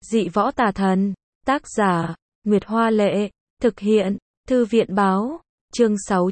Dị võ tà thần. Tác giả, Nguyệt Hoa Lệ. Thực hiện, Thư viện Báo. Chương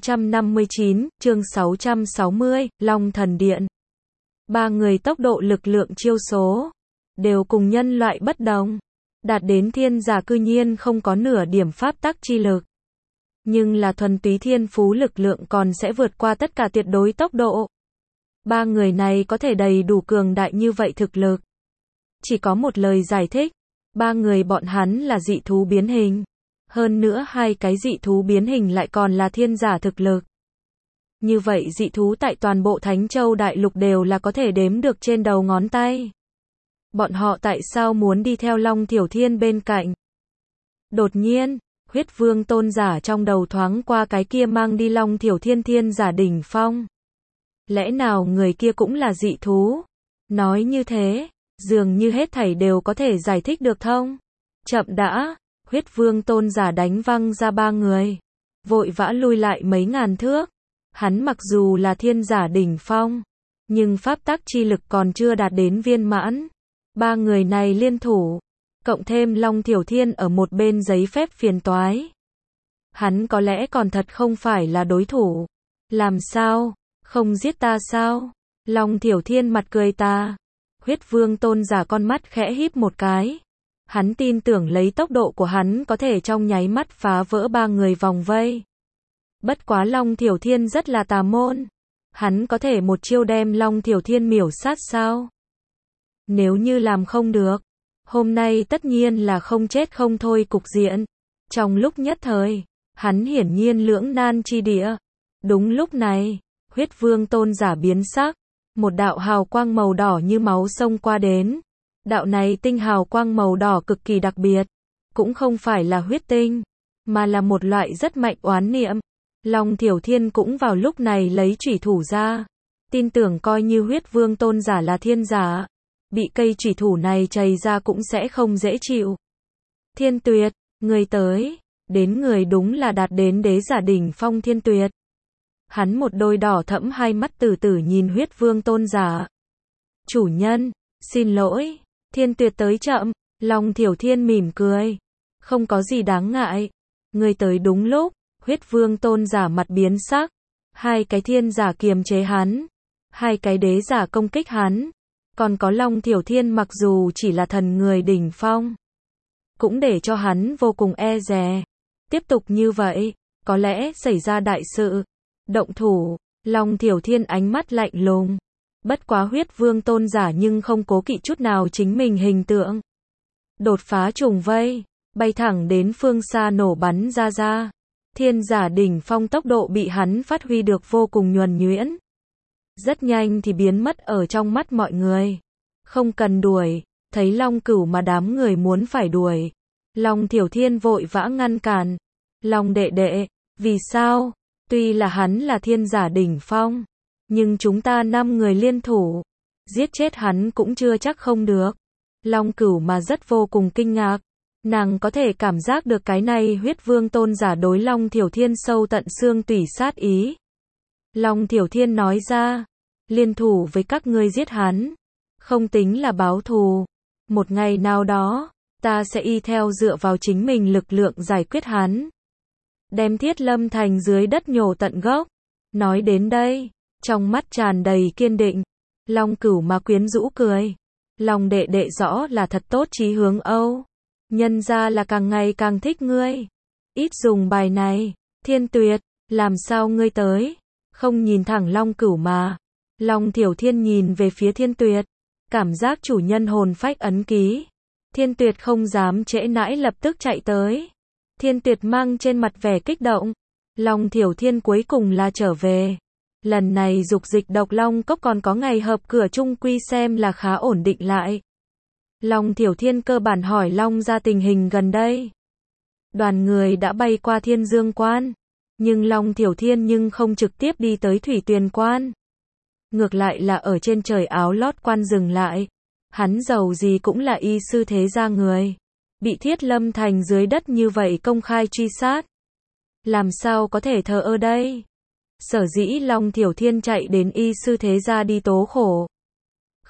659, chương 660, Long Thần Điện. Ba người tốc độ lực lượng chiêu số đều cùng nhân loại bất đồng. Đạt đến thiên giả cư nhiên không có nửa điểm pháp tắc chi lực. Nhưng là thuần túy thiên phú lực lượng còn sẽ vượt qua tất cả tuyệt đối tốc độ. Ba người này có thể đầy đủ cường đại như vậy thực lực. Chỉ có một lời giải thích. Ba người bọn hắn là dị thú biến hình. Hơn nữa hai cái dị thú biến hình lại còn là thiên giả thực lực. Như vậy dị thú tại toàn bộ Thánh Châu Đại Lục đều là có thể đếm được trên đầu ngón tay. Bọn họ tại sao muốn đi theo Long Thiểu Thiên bên cạnh? Đột nhiên, Huyết Vương tôn giả trong đầu thoáng qua cái kia mang đi Long Thiểu Thiên thiên giả đỉnh phong. Lẽ nào người kia cũng là dị thú? Nói như thế, dường như hết thảy đều có thể giải thích được thông. Chậm đã, Huyết Vương tôn giả đánh văng ra ba người. Vội vã lui lại mấy ngàn thước. Hắn mặc dù là thiên giả đỉnh phong, nhưng pháp tắc chi lực còn chưa đạt đến viên mãn. Ba người này liên thủ, cộng thêm Long Thiểu Thiên ở một bên giấy phép phiền toái. Hắn có lẽ còn thật không phải là đối thủ. Làm sao? Không giết ta sao? Long Thiểu Thiên mặt cười ta. Huyết Vương tôn giả con mắt khẽ híp một cái. Hắn tin tưởng lấy tốc độ của hắn có thể trong nháy mắt phá vỡ ba người vòng vây. Bất quá Long Thiểu Thiên rất là tà môn. Hắn có thể một chiêu đem Long Thiểu Thiên miểu sát sao? Nếu như làm không được, hôm nay tất nhiên là không chết không thôi cục diện. Trong lúc nhất thời, hắn hiển nhiên lưỡng nan chi địa. Đúng lúc này, Huyết Vương tôn giả biến sắc. Một đạo hào quang màu đỏ như máu xông qua đến. Đạo này tinh hào quang màu đỏ cực kỳ đặc biệt. Cũng không phải là huyết tinh, mà là một loại rất mạnh oán niệm. Long Thiểu Thiên cũng vào lúc này lấy chủy thủ ra. Tin tưởng coi như Huyết Vương tôn giả là thiên giả, bị cây chủy thủ này chày ra cũng sẽ không dễ chịu. Thiên Tuyệt, người tới. Đến người đúng là đạt đến đế giả đỉnh phong Thiên Tuyệt. Hắn một đôi đỏ thẫm hai mắt từ từ nhìn Huyết Vương tôn giả. Chủ nhân, xin lỗi. Thiên Tuyệt tới chậm. Long Thiểu Thiên mỉm cười. Không có gì đáng ngại. Người tới đúng lúc. Huyết Vương tôn giả mặt biến sắc. Hai cái thiên giả kiềm chế hắn. Hai cái đế giả công kích hắn. Còn có Long Thiểu Thiên mặc dù chỉ là thần người đỉnh phong, cũng để cho hắn vô cùng e dè. Tiếp tục như vậy, có lẽ xảy ra đại sự. Động thủ, Long Thiểu Thiên ánh mắt lạnh lùng. Bất quá Huyết Vương tôn giả nhưng không cố kỵ chút nào chính mình hình tượng. Đột phá trùng vây, bay thẳng đến phương xa nổ bắn ra ra. Thiên giả đỉnh phong tốc độ bị hắn phát huy được vô cùng nhuần nhuyễn. Rất nhanh thì biến mất ở trong mắt mọi người. Không cần đuổi, thấy Long Cửu mà đám người muốn phải đuổi. Long Thiểu Thiên vội vã ngăn cản. Long đệ đệ, vì sao? Tuy là hắn là thiên giả đỉnh phong, nhưng chúng ta 5 người liên thủ, giết chết hắn cũng chưa chắc không được. Long Cửu mà rất vô cùng kinh ngạc. Nàng có thể cảm giác được cái này Huyết Vương tôn giả đối Long Thiểu Thiên sâu tận xương tủy sát ý. Long Thiểu Thiên nói ra, liên thủ với các ngươi giết hắn, không tính là báo thù. Một ngày nào đó, ta sẽ y theo dựa vào chính mình lực lượng giải quyết hắn. Đem Thiết Lâm Thành dưới đất nhổ tận gốc. Nói đến đây, trong mắt tràn đầy kiên định. Long Cửu mà quyến rũ cười. Long đệ đệ rõ là thật tốt chí hướng Âu. Nhân ra là càng ngày càng thích ngươi. Ít dùng bài này. Thiên Tuyệt, làm sao ngươi tới? Không nhìn thẳng Long Cửu mà. Long Thiểu Thiên nhìn về phía Thiên Tuyệt. Cảm giác chủ nhân hồn phách ấn ký. Thiên Tuyệt không dám trễ nãi lập tức chạy tới. Thiên Tuyệt mang trên mặt vẻ kích động. Long Thiểu Thiên cuối cùng là trở về. Lần này dục dịch độc long cốc còn có ngày hợp cửa chung quy xem là khá ổn định lại. Long Thiểu Thiên cơ bản hỏi Long ra tình hình gần đây. Đoàn người đã bay qua Thiên Dương Quan. Nhưng Long Thiểu Thiên nhưng không trực tiếp đi tới Thủy Tuyền Quan. Ngược lại là ở trên trời áo lót quan dừng lại. Hắn giàu gì cũng là y sư thế gia người. Bị Thiết Lâm Thành dưới đất như vậy công khai truy sát. Làm sao có thể thờ ơ đây? Sở dĩ Long Thiểu Thiên chạy đến y sư thế gia đi tố khổ.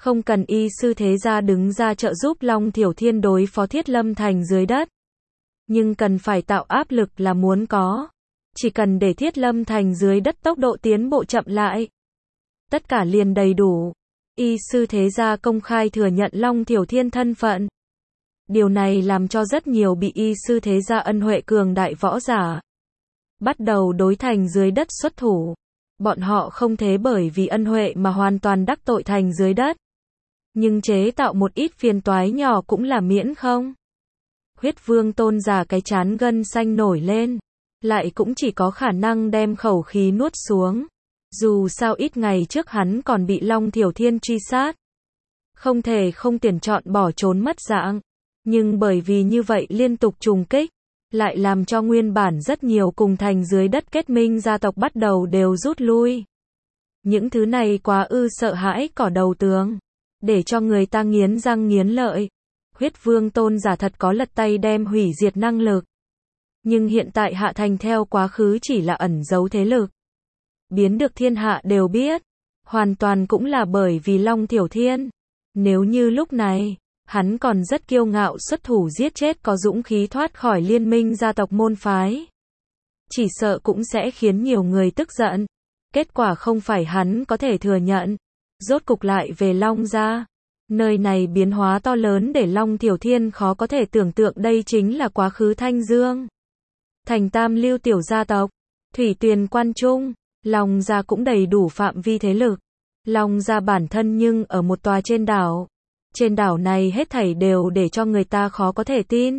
Không cần y sư thế gia đứng ra trợ giúp Long Thiểu Thiên đối phó Thiết Lâm Thành dưới đất. Nhưng cần phải tạo áp lực là muốn có. Chỉ cần để Thiết Lâm Thành dưới đất tốc độ tiến bộ chậm lại. Tất cả liền đầy đủ. Y sư thế gia công khai thừa nhận Long Thiểu Thiên thân phận. Điều này làm cho rất nhiều bị y sư thế gia ân huệ cường đại võ giả bắt đầu đối thành dưới đất xuất thủ. Bọn họ không thế bởi vì ân huệ mà hoàn toàn đắc tội thành dưới đất. Nhưng chế tạo một ít phiền toái nhỏ cũng là miễn không. Huyết Vương Tôn giả cái chán gân xanh nổi lên. Lại cũng chỉ có khả năng đem khẩu khí nuốt xuống. Dù sao ít ngày trước hắn còn bị Long Thiểu Thiên truy sát. Không thể không tuyển chọn bỏ trốn mất dạng. Nhưng bởi vì như vậy liên tục trùng kích, lại làm cho nguyên bản rất nhiều cùng thành dưới đất kết minh gia tộc bắt đầu đều rút lui. Những thứ này quá sợ hãi cỏ đầu tường, để cho người ta nghiến răng nghiến lợi. Huyết Vương Tôn giả thật có lật tay đem hủy diệt năng lực. Nhưng hiện tại Hạ Thành theo quá khứ chỉ là ẩn giấu thế lực. Biến được thiên hạ đều biết. Hoàn toàn cũng là bởi vì Long Thiểu Thiên. Nếu như lúc này, hắn còn rất kiêu ngạo xuất thủ giết chết có dũng khí thoát khỏi liên minh gia tộc môn phái. Chỉ sợ cũng sẽ khiến nhiều người tức giận. Kết quả không phải hắn có thể thừa nhận. Rốt cục lại về Long gia. Nơi này biến hóa to lớn để Long Thiểu Thiên khó có thể tưởng tượng đây chính là quá khứ Thanh Dương. Thành tam lưu tiểu gia tộc, Thủy Tuyền Quan Trung, Long gia cũng đầy đủ phạm vi thế lực. Long gia bản thân nhưng ở một tòa trên đảo. Trên đảo này hết thảy đều để cho người ta khó có thể tin.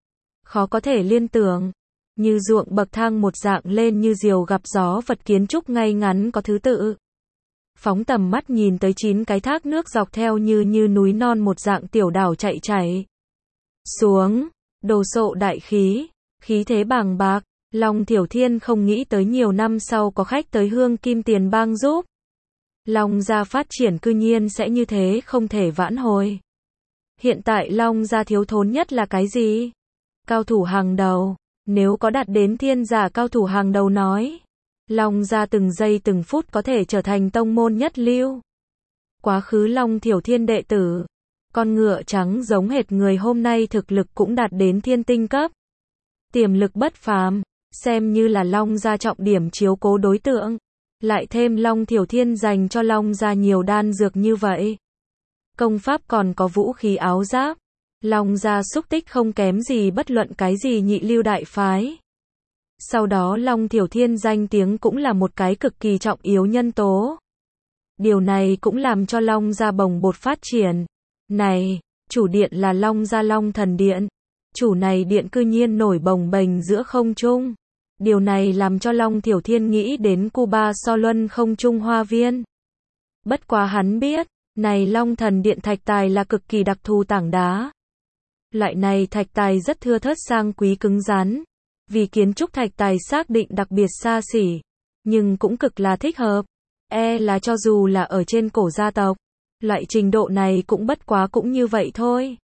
Khó có thể liên tưởng. Như ruộng bậc thang một dạng lên như diều gặp gió vật kiến trúc ngay ngắn có thứ tự. Phóng tầm mắt nhìn tới 9 cái thác nước dọc theo như núi non một dạng tiểu đảo chảy xuống, đồ sộ đại khí, khí thế bàng bạc. Long Thiểu Thiên không nghĩ tới nhiều năm sau có khách tới Hương Kim Tiền Bang giúp. Long gia phát triển cư nhiên sẽ như thế không thể vãn hồi. Hiện tại Long gia thiếu thốn nhất là cái gì? Cao thủ hàng đầu. Nếu có đạt đến thiên giả cao thủ hàng đầu nói, Long gia từng giây từng phút có thể trở thành tông môn nhất lưu. Quá khứ Long Thiểu Thiên đệ tử, con ngựa trắng giống hệt người hôm nay thực lực cũng đạt đến thiên tinh cấp. Tiềm lực bất phàm, xem như là Long gia trọng điểm chiếu cố đối tượng. Lại thêm Long Thiểu Thiên dành cho Long gia nhiều đan dược như vậy. Công pháp còn có vũ khí áo giáp. Long gia xúc tích không kém gì bất luận cái gì nhị lưu đại phái. Sau đó Long Thiểu Thiên danh tiếng cũng là một cái cực kỳ trọng yếu nhân tố. Điều này cũng làm cho Long gia bồng bột phát triển. Này, chủ điện là Long gia Long Thần Điện. Chủ này điện cư nhiên nổi bồng bềnh giữa không trung. Điều này làm cho Long Thiểu Thiên nghĩ đến Cuba So Luân không trung hoa viên. Bất quá hắn biết, này Long Thần Điện thạch tài là cực kỳ đặc thù tảng đá. Loại này thạch tài rất thưa thớt sang quý cứng rắn. Vì kiến trúc thạch tài xác định đặc biệt xa xỉ, nhưng cũng cực là thích hợp. Là cho dù là ở trên cổ gia tộc, loại trình độ này cũng bất quá cũng như vậy thôi.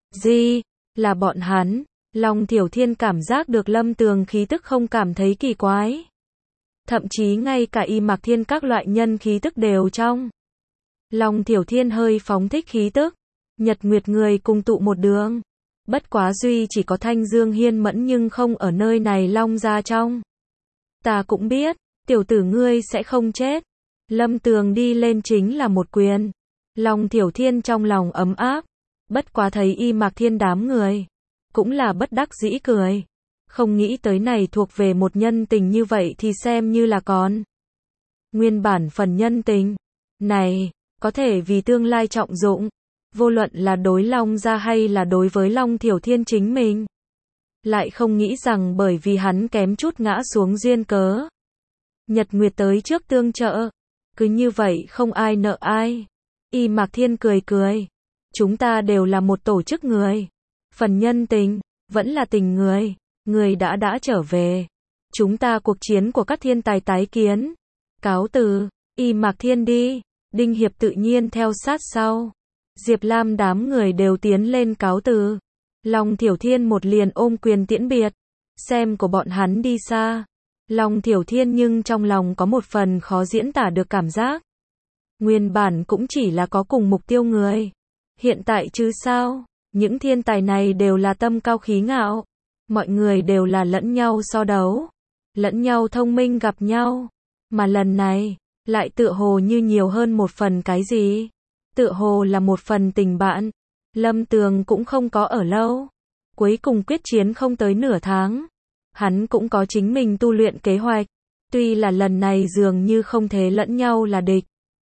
Là bọn hắn. Long Thiểu Thiên cảm giác được Lâm Tường khí tức không cảm thấy kỳ quái. Thậm chí ngay cả Y Mạc Thiên các loại nhân khí tức đều trong. Long Thiểu Thiên hơi phóng thích khí tức. Nhật Nguyệt người cùng tụ một đường. Bất quá duy chỉ có Thanh Dương Hiên Mẫn nhưng không ở nơi này Long gia trong. Ta cũng biết, tiểu tử ngươi sẽ không chết. Lâm Tường đi lên chính là một quyền. Long Thiểu Thiên trong lòng ấm áp. Bất quá thấy Y Mạc Thiên đám người. Cũng là bất đắc dĩ cười. Không nghĩ tới này thuộc về một nhân tình như vậy thì xem như là còn. Nguyên bản phần nhân tình. Này, có thể vì tương lai trọng dụng. Vô luận là đối Long gia hay là đối với Long Thiểu Thiên chính mình. Lại không nghĩ rằng bởi vì hắn kém chút ngã xuống duyên cớ. Nhật Nguyệt tới trước tương trợ. Cứ như vậy không ai nợ ai. Y Mạc Thiên cười cười. Chúng ta đều là một tổ chức người. Phần nhân tình, vẫn là tình người. Người đã trở về. Chúng ta cuộc chiến của các thiên tài tái kiến. Cáo từ, Y Mạc Thiên đi. Đinh Hiệp tự nhiên theo sát sau. Diệp Lam đám người đều tiến lên cáo từ. Long Thiểu Thiên một liền ôm quyền tiễn biệt. Xem của bọn hắn đi xa. Long Thiểu Thiên nhưng trong lòng có một phần khó diễn tả được cảm giác. Nguyên bản cũng chỉ là có cùng mục tiêu người. Hiện tại chứ sao? Những thiên tài này đều là tâm cao khí ngạo. Mọi người đều là lẫn nhau so đấu. Lẫn nhau thông minh gặp nhau. Mà lần này, lại tựa hồ như nhiều hơn một phần cái gì? Tựa hồ là một phần tình bạn. Lâm Tường cũng không có ở lâu. Cuối cùng quyết chiến không tới nửa tháng. Hắn cũng có chính mình tu luyện kế hoạch. Tuy là lần này dường như không thể lẫn nhau là địch.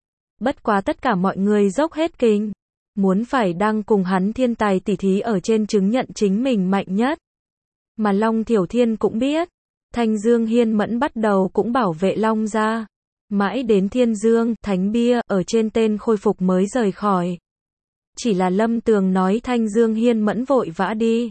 Bất quá tất cả mọi người dốc hết kinh. Muốn phải đang cùng hắn thiên tài tỉ thí ở trên chứng nhận chính mình mạnh nhất. Mà Long Thiểu Thiên cũng biết. Thanh Dương Hiên Mẫn bắt đầu cũng bảo vệ Long gia. Mãi đến Thiên Dương, Thánh Bia, ở trên tên khôi phục mới rời khỏi. Chỉ là Lâm Tường nói Thanh Dương Hiên Mẫn vội vã đi.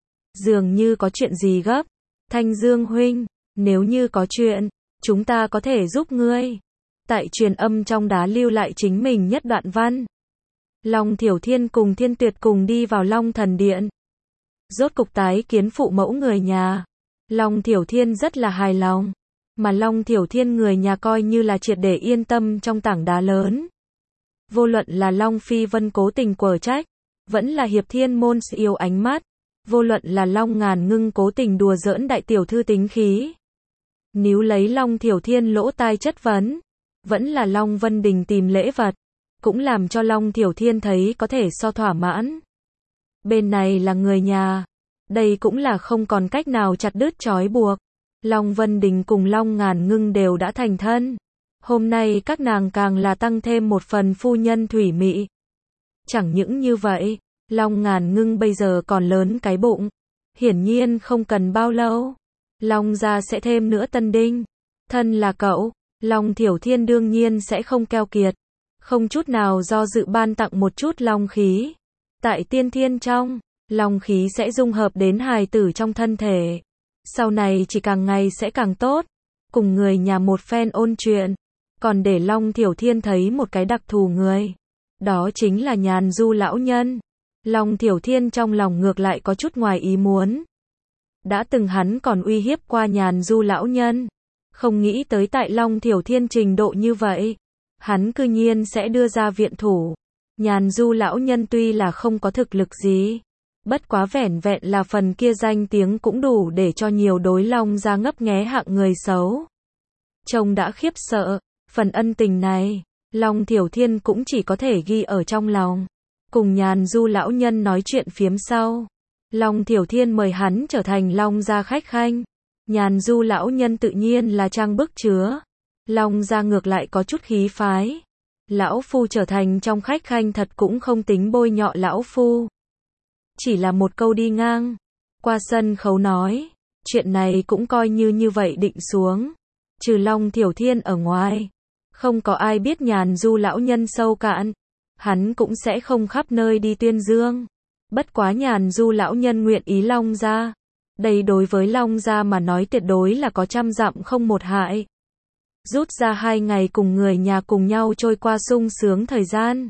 Dường như có chuyện gì gấp. Thanh Dương huynh, nếu như có chuyện, chúng ta có thể giúp ngươi. Tại truyền âm trong đá lưu lại chính mình nhất đoạn văn. Long Thiểu Thiên cùng Thiên Tuyệt cùng đi vào Long Thần Điện. Rốt cục tái kiến phụ mẫu người nhà. Long Thiểu Thiên rất là hài lòng. Mà Long Thiểu Thiên người nhà coi như là triệt để yên tâm trong tảng đá lớn. Vô luận là Long Phi Vân cố tình quở trách, vẫn là Hiệp Thiên Môn yêu ánh mắt, vô luận là Long Ngàn Ngưng cố tình đùa giỡn đại tiểu thư tính khí. Níu lấy Long Thiểu Thiên lỗ tai chất vấn, vẫn là Long Vân Đình tìm lễ vật, cũng làm cho Long Thiểu Thiên thấy có thể so thỏa mãn. Bên này là người nhà, đây cũng là không còn cách nào chặt đứt trói buộc. Long Vân Đình cùng Long Ngàn Ngưng đều đã thành thân. Hôm nay các nàng càng là tăng thêm một phần phu nhân thủy mị. Chẳng những như vậy, Long Ngàn Ngưng bây giờ còn lớn cái bụng. Hiển nhiên không cần bao lâu, Long gia sẽ thêm nữa tân đinh. Thân là cậu, Long Thiểu Thiên đương nhiên sẽ không keo kiệt. Không chút nào do dự ban tặng một chút long khí. Tại tiên thiên trong, long khí sẽ dung hợp đến hài tử trong thân thể. Sau này chỉ càng ngày sẽ càng tốt. Cùng người nhà một phen ôn chuyện. Còn để Long Thiểu Thiên thấy một cái đặc thù người. Đó chính là Nhàn Du lão nhân. Long Thiểu Thiên trong lòng ngược lại có chút ngoài ý muốn. Đã từng hắn còn uy hiếp qua Nhàn Du lão nhân. Không nghĩ tới tại Long Thiểu Thiên trình độ như vậy. Hắn cư nhiên sẽ đưa ra viện thủ. Nhàn Du lão nhân tuy là không có thực lực gì. Bất quá vẻn vẹn là phần kia danh tiếng cũng đủ để cho nhiều đối Long gia ngấp nghé hạng người xấu. Trông đã khiếp sợ. Phần ân tình này, Long Thiểu Thiên cũng chỉ có thể ghi ở trong lòng. Cùng Nhàn Du lão nhân nói chuyện phiếm sau. Long Thiểu Thiên mời hắn trở thành Long gia khách khanh. Nhàn Du lão nhân tự nhiên là trang bức chứa. Long gia ngược lại có chút khí phái. Lão phu trở thành trong khách khanh thật cũng không tính bôi nhọ lão phu. Chỉ là một câu đi ngang. Qua sân khấu nói. Chuyện này cũng coi như vậy định xuống. Trừ Long Thiểu Thiên ở ngoài. Không có ai biết Nhàn Du lão nhân sâu cạn. Hắn cũng sẽ không khắp nơi đi tuyên dương. Bất quá Nhàn Du lão nhân nguyện ý Long gia. Đây đối với Long gia mà nói tuyệt đối là có trăm dặm không một hại. Rút ra 2 ngày cùng người nhà cùng nhau trôi qua sung sướng thời gian.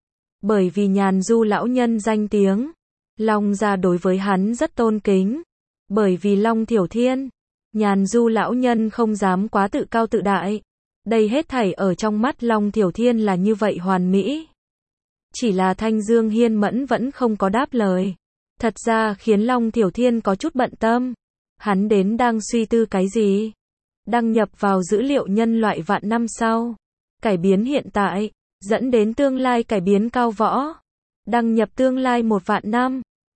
Bởi vì Nhàn Du lão nhân danh tiếng. Long gia đối với hắn rất tôn kính. Bởi vì Long Thiểu Thiên. Nhàn Du lão nhân không dám quá tự cao tự đại. Đây hết thảy ở trong mắt Long Thiểu Thiên là như vậy hoàn mỹ. Chỉ là Thanh Dương Hiên Mẫn vẫn không có đáp lời. Thật ra khiến Long Thiểu Thiên có chút bận tâm. Hắn đến đang suy tư cái gì? Đăng nhập vào dữ liệu nhân loại vạn năm sau. Cải biến hiện tại, dẫn đến tương lai cải biến cao võ. Đăng nhập tương lai 1 vạn năm.